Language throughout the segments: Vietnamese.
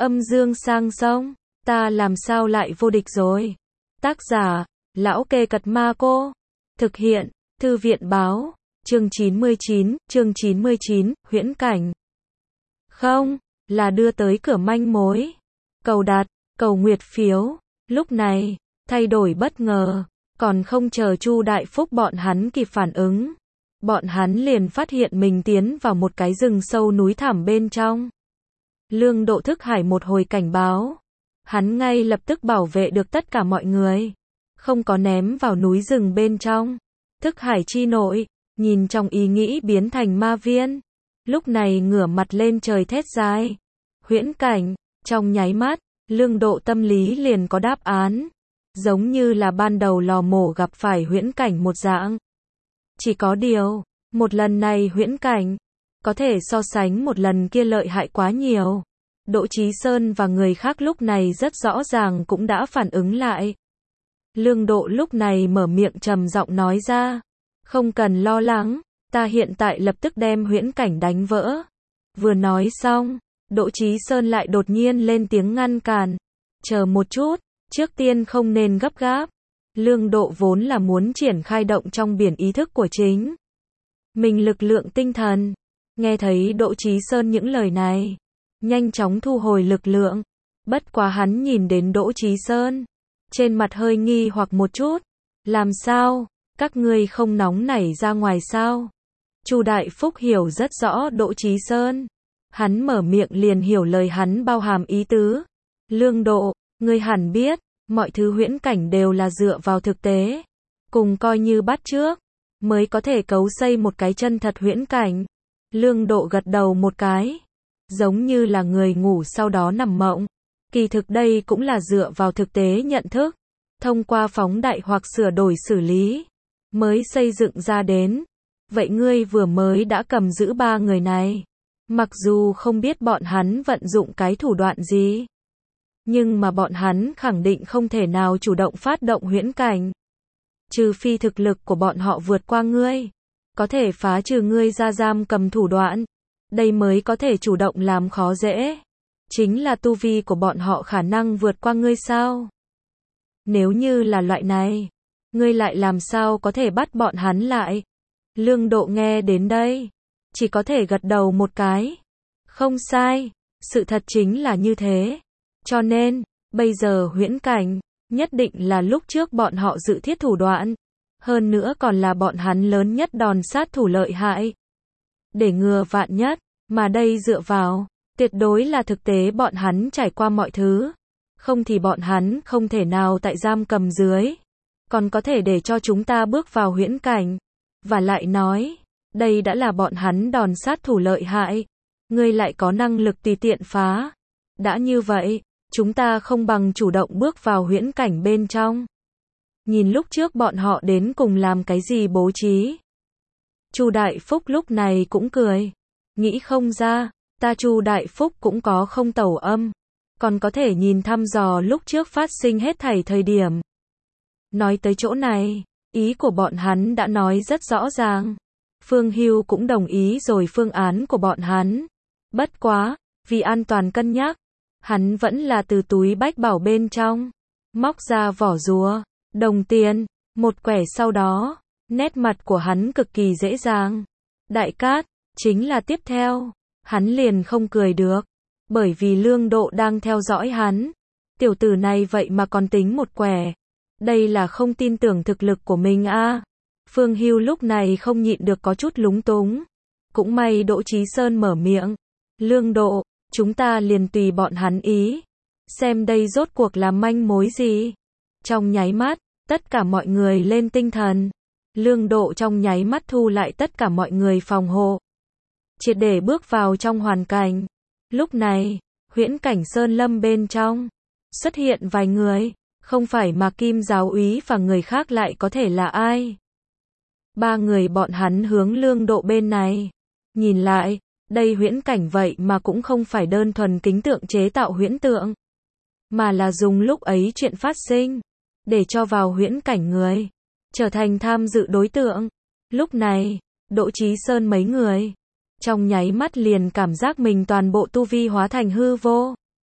Âm dương sang sông, ta làm sao lại vô địch rồi. Tác giả, Lão Kê Cật Ma Cô. Thực hiện, Thư viện báo, chương 99, huyễn cảnh. Không, là đưa tới cửa manh mối. Cầu đặt, cầu nguyệt phiếu. Lúc này, thay đổi bất ngờ, còn không chờ Chu Đại Phúc bọn hắn kịp phản ứng. Bọn hắn liền phát hiện mình tiến vào một cái rừng sâu núi thẳm bên trong. Lương Độ thức hải một hồi cảnh báo. Hắn ngay lập tức bảo vệ được tất cả mọi người. Không có ném vào núi rừng bên trong. Thức hải chi nội, nhìn trong ý nghĩ biến thành ma viên. Lúc này ngửa mặt lên trời thét dài. Huyễn cảnh, trong nháy mắt, Lương Độ tâm lý liền có đáp án. Giống như là ban đầu lò mổ gặp phải huyễn cảnh một dạng. Chỉ có điều, một lần này huyễn cảnh, có thể so sánh một lần kia lợi hại quá nhiều. Đỗ Chí Sơn và người khác lúc này rất rõ ràng cũng đã phản ứng lại. Lương Độ lúc này mở miệng trầm giọng nói ra. Không cần lo lắng, ta hiện tại lập tức đem huyễn cảnh đánh vỡ. Vừa nói xong, Đỗ Chí Sơn lại đột nhiên lên tiếng ngăn cản. Chờ một chút, trước tiên không nên gấp gáp. Lương Độ vốn là muốn triển khai động trong biển ý thức của chính mình lực lượng tinh thần. Nghe thấy Đỗ Chí Sơn những lời này, nhanh chóng thu hồi lực lượng. Bất quá hắn nhìn đến Đỗ Chí Sơn, trên mặt hơi nghi hoặc một chút. Làm sao, các ngươi không nóng nảy ra ngoài sao? Chu Đại Phúc hiểu rất rõ Đỗ Chí Sơn. Hắn mở miệng liền hiểu lời hắn bao hàm ý tứ. Lương Độ, ngươi hẳn biết, mọi thứ huyễn cảnh đều là dựa vào thực tế. Cùng coi như bắt chước, mới có thể cấu xây một cái chân thật huyễn cảnh. Lương Độ gật đầu một cái. Giống như là người ngủ sau đó nằm mộng. Kỳ thực đây cũng là dựa vào thực tế nhận thức. Thông qua phóng đại hoặc sửa đổi xử lý, mới xây dựng ra đến. Vậy ngươi vừa mới đã cầm giữ 3 người này. Mặc dù không biết bọn hắn vận dụng cái thủ đoạn gì, nhưng mà bọn hắn khẳng định không thể nào chủ động phát động huyễn cảnh. Trừ phi thực lực của bọn họ vượt qua ngươi, có thể phá trừ ngươi ra giam cầm thủ đoạn, đây mới có thể chủ động làm khó dễ. Chính là tu vi của bọn họ khả năng vượt qua ngươi sao? Nếu như là loại này, ngươi lại làm sao có thể bắt bọn hắn lại? Lương Độ nghe đến đây, chỉ có thể gật đầu một cái. Không sai, sự thật chính là như thế. Cho nên, bây giờ huyễn cảnh, nhất định là lúc trước bọn họ dự thiết thủ đoạn. Hơn nữa còn là bọn hắn lớn nhất đòn sát thủ lợi hại. Để ngừa vạn nhất, mà đây dựa vào, tuyệt đối là thực tế bọn hắn trải qua mọi thứ. Không thì bọn hắn không thể nào tại giam cầm dưới. Còn có thể để cho chúng ta bước vào huyễn cảnh. Và lại nói, đây đã là bọn hắn đòn sát thủ lợi hại. Ngươi lại có năng lực tùy tiện phá. Đã như vậy, chúng ta không bằng chủ động bước vào huyễn cảnh bên trong. Nhìn lúc trước bọn họ đến cùng làm cái gì bố trí. Chu Đại Phúc lúc này cũng cười. Nghĩ không ra, ta Chu Đại Phúc cũng có không tẩu âm. Còn có thể nhìn thăm dò lúc trước phát sinh hết thảy thời điểm. Nói tới chỗ này, ý của bọn hắn đã nói rất rõ ràng. Phương Hưu cũng đồng ý rồi phương án của bọn hắn. Bất quá, vì an toàn cân nhắc, hắn vẫn là từ túi bách bảo bên trong, móc ra vỏ rùa, đồng tiền, một quẻ sau đó, nét mặt của hắn cực kỳ dễ dàng. Đại cát, chính là tiếp theo, hắn liền không cười được, bởi vì Lương Độ đang theo dõi hắn. Tiểu tử này vậy mà còn tính một quẻ. Đây là không tin tưởng thực lực của mình a. Phương Hưu lúc này không nhịn được có chút lúng túng. Cũng may Đỗ Chí Sơn mở miệng. Lương Độ, chúng ta liền tùy bọn hắn ý. Xem đây rốt cuộc là manh mối gì. Trong nháy mắt, tất cả mọi người lên tinh thần. Lương Độ trong nháy mắt thu lại tất cả mọi người phòng hộ. Triệt để bước vào trong hoàn cảnh. Lúc này, huyễn cảnh sơn lâm bên trong, xuất hiện vài người, không phải mà Kim giáo úy và người khác lại có thể là ai. 3 người bọn hắn hướng Lương Độ bên này. Nhìn lại, đây huyễn cảnh vậy mà cũng không phải đơn thuần kính tượng chế tạo huyễn tượng, mà là dùng lúc ấy chuyện phát sinh, để cho vào huyễn cảnh người, trở thành tham dự đối tượng. Lúc này, Đỗ Chí Sơn mấy người, trong nháy mắt liền cảm giác mình toàn bộ tu vi hóa thành hư vô.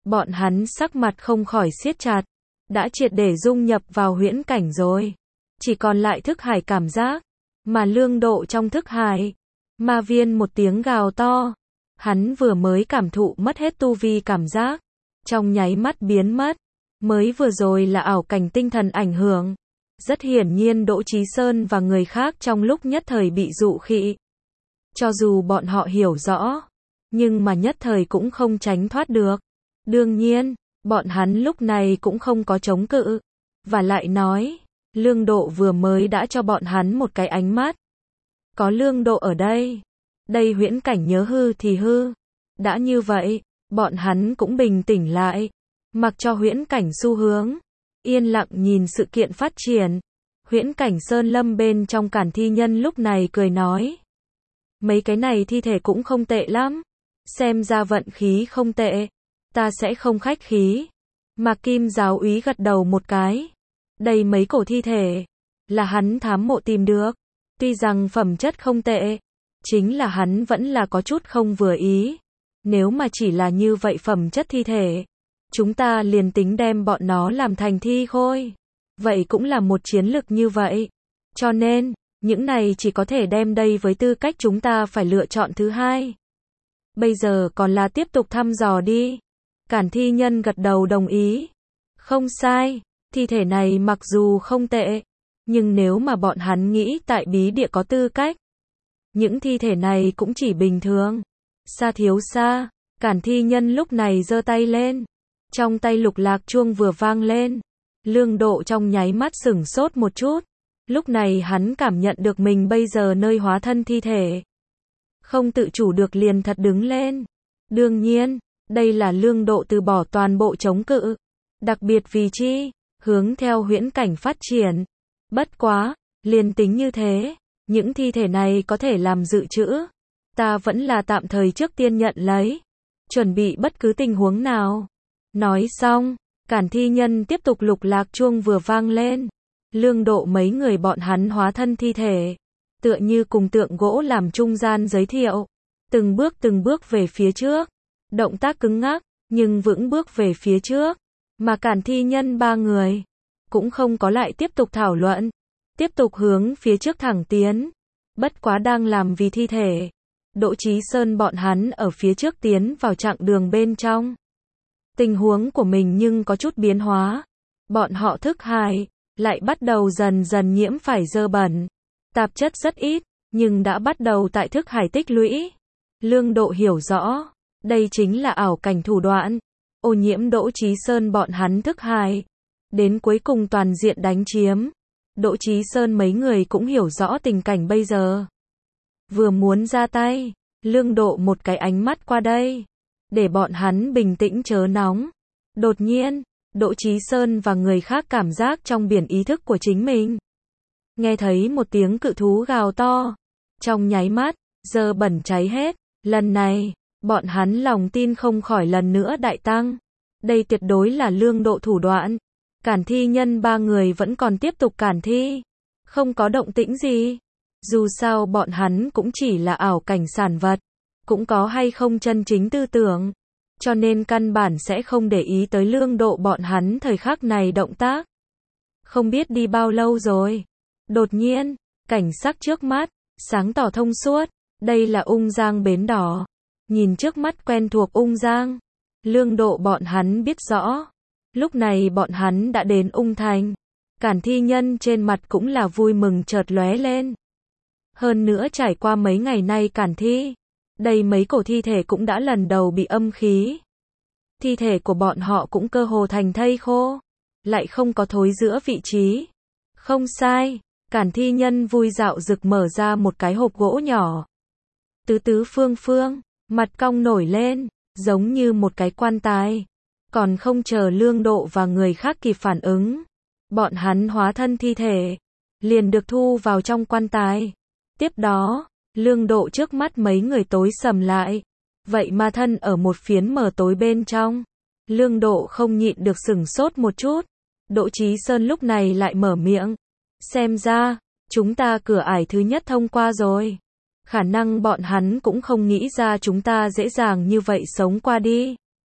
bọn hắn sắc mặt không khỏi siết chặt, đã triệt để dung nhập vào huyễn cảnh rồi. Chỉ còn lại thức hải cảm giác, mà Lương Độ trong thức hải. Ma Viên một tiếng gào to, hắn vừa mới cảm thụ mất hết tu vi cảm giác, trong nháy mắt biến mất, mới vừa rồi là ảo cảnh tinh thần ảnh hưởng. Rất hiển nhiên Đỗ Chí Sơn và người khác trong lúc nhất thời bị dụ khị. Cho dù bọn họ hiểu rõ, nhưng mà nhất thời cũng không tránh thoát được. Đương nhiên, bọn hắn lúc này cũng không có chống cự. Và lại nói, Lương Độ vừa mới đã cho bọn hắn một cái ánh mắt. Có Lương Độ ở đây, đây huyễn cảnh nhớ hư thì hư. Đã như vậy, bọn hắn cũng bình tĩnh lại, mặc cho huyễn cảnh xu hướng, yên lặng nhìn sự kiện phát triển. Huyễn cảnh Sơn Lâm bên trong Cản Thi Nhân lúc này cười nói. Mấy cái này thi thể cũng không tệ lắm. Xem ra vận khí không tệ. Ta sẽ không khách khí. Mạc Kim giáo úy gật đầu một cái. Đây mấy cổ thi thể, là hắn thám mộ tìm được. Tuy rằng phẩm chất không tệ, chính là hắn vẫn là có chút không vừa ý. Nếu mà chỉ là như vậy phẩm chất thi thể, chúng ta liền tính đem bọn nó làm thành thi khôi. Vậy cũng là một chiến lực như vậy. Cho nên, những này chỉ có thể đem đây với tư cách chúng ta phải lựa chọn thứ hai. Bây giờ còn là tiếp tục thăm dò đi. Cản Thi Nhân gật đầu đồng ý. Không sai, thi thể này mặc dù không tệ, nhưng nếu mà bọn hắn nghĩ tại bí địa có tư cách, những thi thể này cũng chỉ bình thường. Xa thiếu xa, Cản Thi Nhân lúc này giơ tay lên. Trong tay lục lạc chuông vừa vang lên. Lương Độ trong nháy mắt sửng sốt một chút. Lúc này hắn cảm nhận được mình bây giờ nơi hóa thân thi thể. Không tự chủ được liền thật đứng lên. Đương nhiên, đây là Lương Độ từ bỏ toàn bộ chống cự. Đặc biệt vì chi? Hướng theo huyễn cảnh phát triển. Bất quá, liền tính như thế, những thi thể này có thể làm dự trữ. Ta vẫn là tạm thời trước tiên nhận lấy. Chuẩn bị bất cứ tình huống nào. Nói xong, Cản Thi Nhân tiếp tục lục lạc chuông vừa vang lên. Lương Độ mấy người bọn hắn hóa thân thi thể, tựa như cùng tượng gỗ làm trung gian giới thiệu. Từng bước về phía trước. Động tác cứng ngắc, nhưng vững bước về phía trước. Mà Cản Thi Nhân ba người cũng không có lại tiếp tục thảo luận. Tiếp tục hướng phía trước thẳng tiến. Bất quá đang làm vì thi thể. Đỗ Chí Sơn bọn hắn ở phía trước tiến vào chặng đường bên trong. Tình huống của mình nhưng có chút biến hóa. Bọn họ thức hải lại bắt đầu dần dần nhiễm phải dơ bẩn. Tạp chất rất ít, nhưng đã bắt đầu tại thức hải tích lũy. Lương Độ hiểu rõ, đây chính là ảo cảnh thủ đoạn, ô nhiễm Đỗ Chí Sơn bọn hắn thức hải. Đến cuối cùng toàn diện đánh chiếm. Đỗ Chí Sơn mấy người cũng hiểu rõ tình cảnh bây giờ. Vừa muốn ra tay, Lương Độ một cái ánh mắt qua đây, để bọn hắn bình tĩnh chớ nóng. Đột nhiên, Đỗ Chí Sơn và người khác cảm giác trong biển ý thức của chính mình. Nghe thấy một tiếng cự thú gào to. Trong nháy mắt, dơ bẩn cháy hết. Lần này, bọn hắn lòng tin không khỏi lần nữa đại tăng. Đây tuyệt đối là Lương Độ thủ đoạn. Cản Thi Nhân ba người vẫn còn tiếp tục cản thi. Không có động tĩnh gì. Dù sao bọn hắn cũng chỉ là ảo cảnh sản vật. Cũng có hay không chân chính tư tưởng. Cho nên căn bản sẽ không để ý tới Lương Độ bọn hắn thời khắc này động tác. Không biết đi bao lâu rồi. Đột nhiên, cảnh sắc trước mắt, sáng tỏ thông suốt. Đây là Ung Giang bến đỏ. Nhìn trước mắt quen thuộc Ung Giang. Lương Độ bọn hắn biết rõ. Lúc này bọn hắn đã đến Ung Thành. Cản Thi Nhân trên mặt cũng là vui mừng chợt lóe lên. Hơn nữa trải qua mấy ngày nay cản thi. Đây mấy cổ thi thể cũng đã lần đầu bị âm khí. Thi thể của bọn họ cũng cơ hồ thành thây khô. Lại không có thối giữa vị trí. Không sai, Cản Thi Nhân vui dạo rực mở ra một cái hộp gỗ nhỏ. Tứ tứ phương phương, mặt cong nổi lên, giống như một cái quan tài. Còn không chờ Lương Độ và người khác kịp phản ứng. Bọn hắn hóa thân thi thể, liền được thu vào trong quan tài. Tiếp đó, Lương Độ trước mắt mấy người tối sầm lại. Vậy mà thân ở một phiến mờ tối bên trong. Lương Độ không nhịn được sửng sốt một chút. Đỗ Chí Sơn lúc này lại mở miệng. Xem ra, chúng ta cửa ải thứ nhất thông qua rồi. Khả năng bọn hắn cũng không nghĩ ra chúng ta dễ dàng như vậy sống qua đi.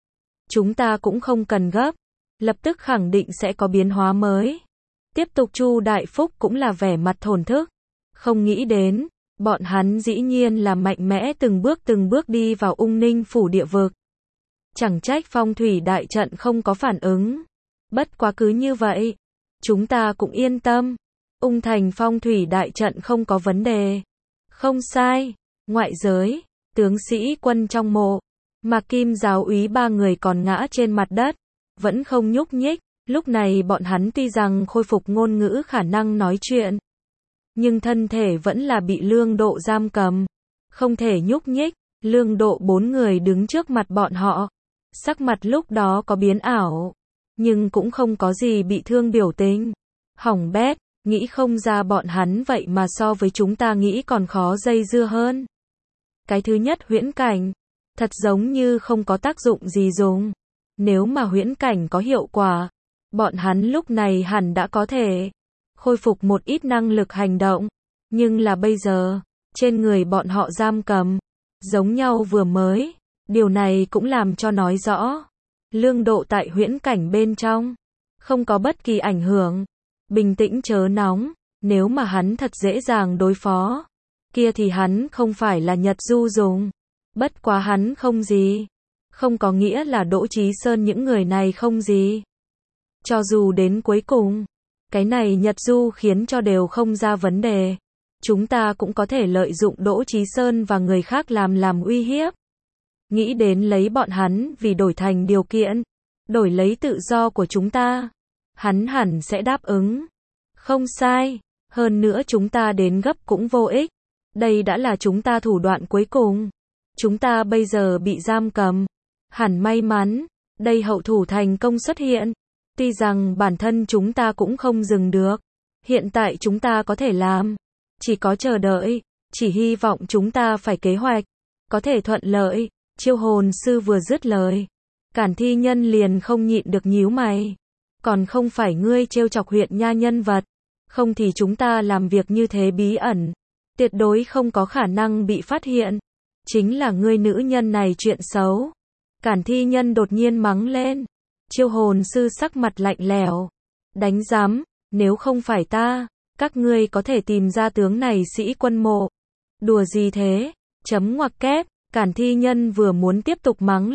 chúng ta cũng không cần gấp, lập tức khẳng định sẽ có biến hóa mới. Tiếp tục Chu Đại Phúc cũng là vẻ mặt thổn thức, không nghĩ đến, bọn hắn dĩ nhiên là mạnh mẽ từng bước đi vào Ung Ninh phủ địa vực. Chẳng trách phong thủy đại trận không có phản ứng. Bất quá cứ như vậy, chúng ta cũng yên tâm. Ung thành phong thủy đại trận không có vấn đề. Không sai, ngoại giới, tướng sĩ quân trong mộ, Mạc Kim giáo úy ba người còn ngã trên mặt đất, vẫn không nhúc nhích. Lúc này bọn hắn tuy rằng khôi phục ngôn ngữ khả năng nói chuyện, nhưng thân thể vẫn là bị Lương Độ giam cầm, không thể nhúc nhích. Lương Độ 4 người đứng trước mặt bọn họ, sắc mặt lúc đó có biến ảo, nhưng cũng không có gì bị thương biểu tình. Hỏng bét, nghĩ không ra bọn hắn vậy mà so với chúng ta nghĩ còn khó dây dưa hơn. Cái thứ nhất huyễn cảnh, thật giống như không có tác dụng gì dùng. Nếu mà huyễn cảnh có hiệu quả, bọn hắn lúc này hẳn đã có thể khôi phục một ít năng lực hành động. Nhưng là bây giờ, trên người bọn họ giam cầm, giống nhau vừa mới. Điều này cũng làm cho nói rõ, Lương Độ tại huyễn cảnh bên trong, không có bất kỳ ảnh hưởng. Bình tĩnh chớ nóng, nếu mà hắn thật dễ dàng đối phó, kia thì hắn không phải là Nhật Du dùng. Bất quá hắn không gì, không có nghĩa là Đỗ Chí Sơn những người này không gì. Cho dù đến cuối cùng, cái này Nhật Du khiến cho đều không ra vấn đề, chúng ta cũng có thể lợi dụng Đỗ Chí Sơn và người khác làm uy hiếp. Nghĩ đến lấy bọn hắn vì đổi thành điều kiện, đổi lấy tự do của chúng ta, hắn hẳn sẽ đáp ứng. Không sai, hơn nữa chúng ta đến gấp cũng vô ích. Đây đã là chúng ta thủ đoạn cuối cùng. Chúng ta bây giờ bị giam cầm, hẳn may mắn, đây hậu thủ thành công xuất hiện. Tuy rằng bản thân chúng ta cũng không dừng được, hiện tại chúng ta có thể làm, chỉ có chờ đợi, chỉ hy vọng chúng ta phải kế hoạch, có thể thuận lợi. Chiêu hồn sư vừa dứt lời, Cản Thi Nhân liền không nhịn được nhíu mày. Còn không phải ngươi trêu chọc huyện nha nhân vật, không thì chúng ta làm việc như thế bí ẩn, tuyệt đối không có khả năng bị phát hiện. Chính là ngươi nữ nhân này chuyện xấu. Cản Thi Nhân đột nhiên mắng lên. Chiêu hồn sư sắc mặt lạnh lẽo. Đánh giám, nếu không phải ta, các ngươi có thể tìm ra tướng này sĩ quân mộ. Đùa gì thế? Chấm ngoặc kép. Cản Thi Nhân vừa muốn tiếp tục mắng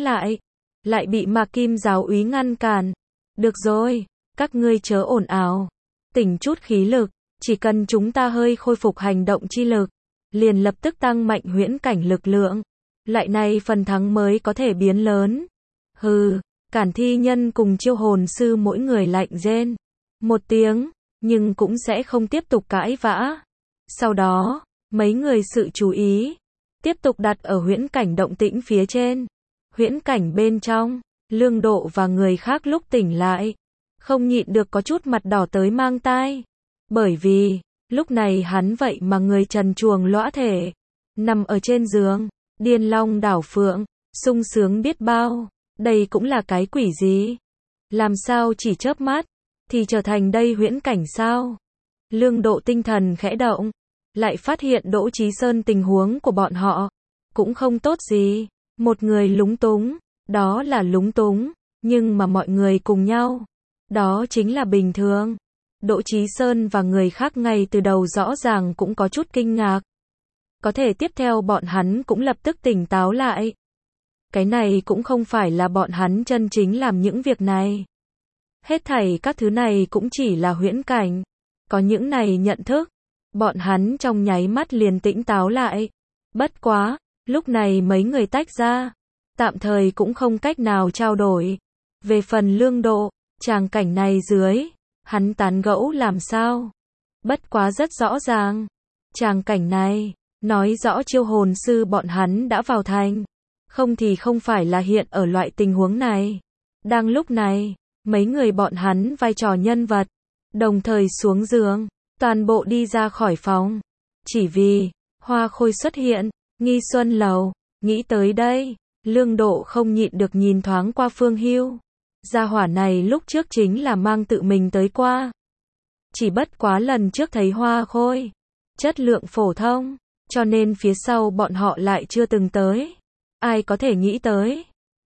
lại bị Mạc Kim giáo úy ngăn cản. Được rồi, các ngươi chớ ồn ào, tỉnh chút khí lực, chỉ cần chúng ta hơi khôi phục hành động chi lực, liền lập tức tăng mạnh huyễn cảnh lực lượng, lại này phần thắng mới có thể biến lớn. Hừ, Cản Thi Nhân cùng chiêu hồn sư mỗi người lạnh rên một tiếng, nhưng cũng sẽ không tiếp tục cãi vã. Sau đó, mấy người sự chú ý tiếp tục đặt ở huyễn cảnh động tĩnh phía trên. Huyễn cảnh bên trong, Lương Độ và người khác lúc tỉnh lại, không nhịn được có chút mặt đỏ tới mang tai. Bởi vì, lúc này hắn vậy mà người trần truồng lõa thể, nằm ở trên giường, điên long đảo phượng, sung sướng biết bao. Đây cũng là cái quỷ gì? Làm sao chỉ chớp mắt, thì trở thành đây huyễn cảnh sao? Lương Độ tinh thần khẽ động, lại phát hiện Đỗ Chí Sơn tình huống của bọn họ cũng không tốt gì. Một người lúng túng, đó là lúng túng, nhưng mà mọi người cùng nhau, đó chính là bình thường. Đỗ Chí Sơn và người khác ngay từ đầu rõ ràng cũng có chút kinh ngạc. Có thể tiếp theo bọn hắn cũng lập tức tỉnh táo lại. Cái này cũng không phải là bọn hắn chân chính làm những việc này. Hết thảy các thứ này cũng chỉ là huyễn cảnh. Có những này nhận thức, bọn hắn trong nháy mắt liền tỉnh táo lại. Bất quá, lúc này mấy người tách ra, tạm thời cũng không cách nào trao đổi. Về phần Lương Độ, tràng cảnh này dưới, hắn tán gẫu làm sao? Bất quá rất rõ ràng, tràng cảnh này, nói rõ chiêu hồn sư bọn hắn đã vào thành, không thì không phải là hiện ở loại tình huống này. Đang lúc này, mấy người bọn hắn vai trò nhân vật, đồng thời xuống giường, toàn bộ đi ra khỏi phòng. Chỉ vì, Hoa Khôi xuất hiện, Nghi Xuân Lầu, nghĩ tới đây, Lương Độ không nhịn được nhìn thoáng qua Phương Hưu. Gia hỏa này lúc trước chính là mang tự mình tới qua. Chỉ bất quá lần trước thấy Hoa Khôi, chất lượng phổ thông, cho nên phía sau bọn họ lại chưa từng tới. Ai có thể nghĩ tới,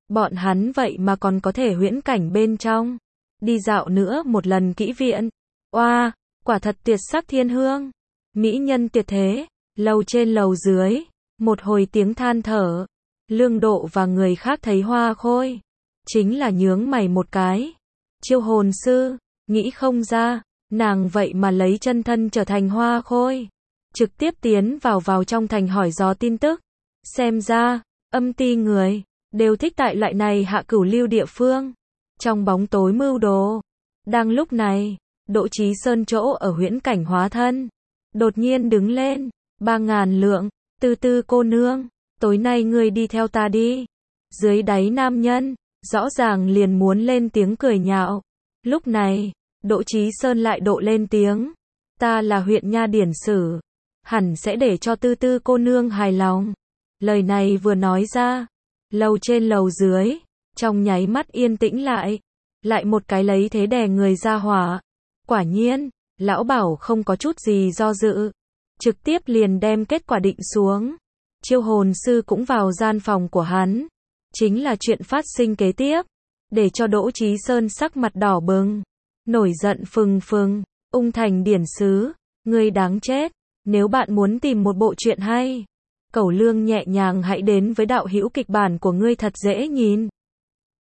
Bọn hắn vậy mà còn có thể huyễn cảnh bên trong. Đi dạo nữa một lần kỹ viện. Oa, quả thật tuyệt sắc thiên hương. Mỹ nhân tuyệt thế, lầu trên lầu dưới, một hồi tiếng than thở. Lương Độ và người khác thấy Hoa Khôi, chính là nhướng mày một cái. Chiêu hồn sư, nghĩ không ra, nàng vậy mà lấy chân thân trở thành Hoa Khôi. Trực tiếp tiến vào trong thành hỏi dò tin tức. Xem ra, âm ti người, đều thích tại loại này hạ cửu lưu địa phương. Trong bóng tối mưu đồ. Đang lúc này, Đỗ Chí Sơn chỗ ở huyễn cảnh hóa thân. Đột nhiên đứng lên, 3.000 lượng, Tư Tư cô nương, tối nay ngươi đi theo ta đi. Dưới đáy nam nhân, rõ ràng liền muốn lên tiếng cười nhạo. Lúc này, Đỗ Chí Sơn lại độ lên tiếng. Ta là huyện nha điển sử, hẳn sẽ để cho Tư Tư cô nương hài lòng. Lời này vừa nói ra, lầu trên lầu dưới, trong nháy mắt yên tĩnh lại. Lại một cái lấy thế đè người ra hỏa. Quả nhiên, lão Bảo không có chút gì do dự. Trực tiếp liền đem kết quả định xuống. Chiêu hồn sư cũng vào gian phòng của hắn. Chính là chuyện phát sinh kế tiếp. Để cho Đỗ Chí Sơn sắc mặt đỏ bừng. Nổi giận phừng phừng. Ung thành điển sứ. Ngươi đáng chết. Nếu bạn muốn tìm một bộ truyện hay, Cẩu Lương nhẹ nhàng hãy đến với đạo hữu kịch bản của ngươi thật dễ nhìn.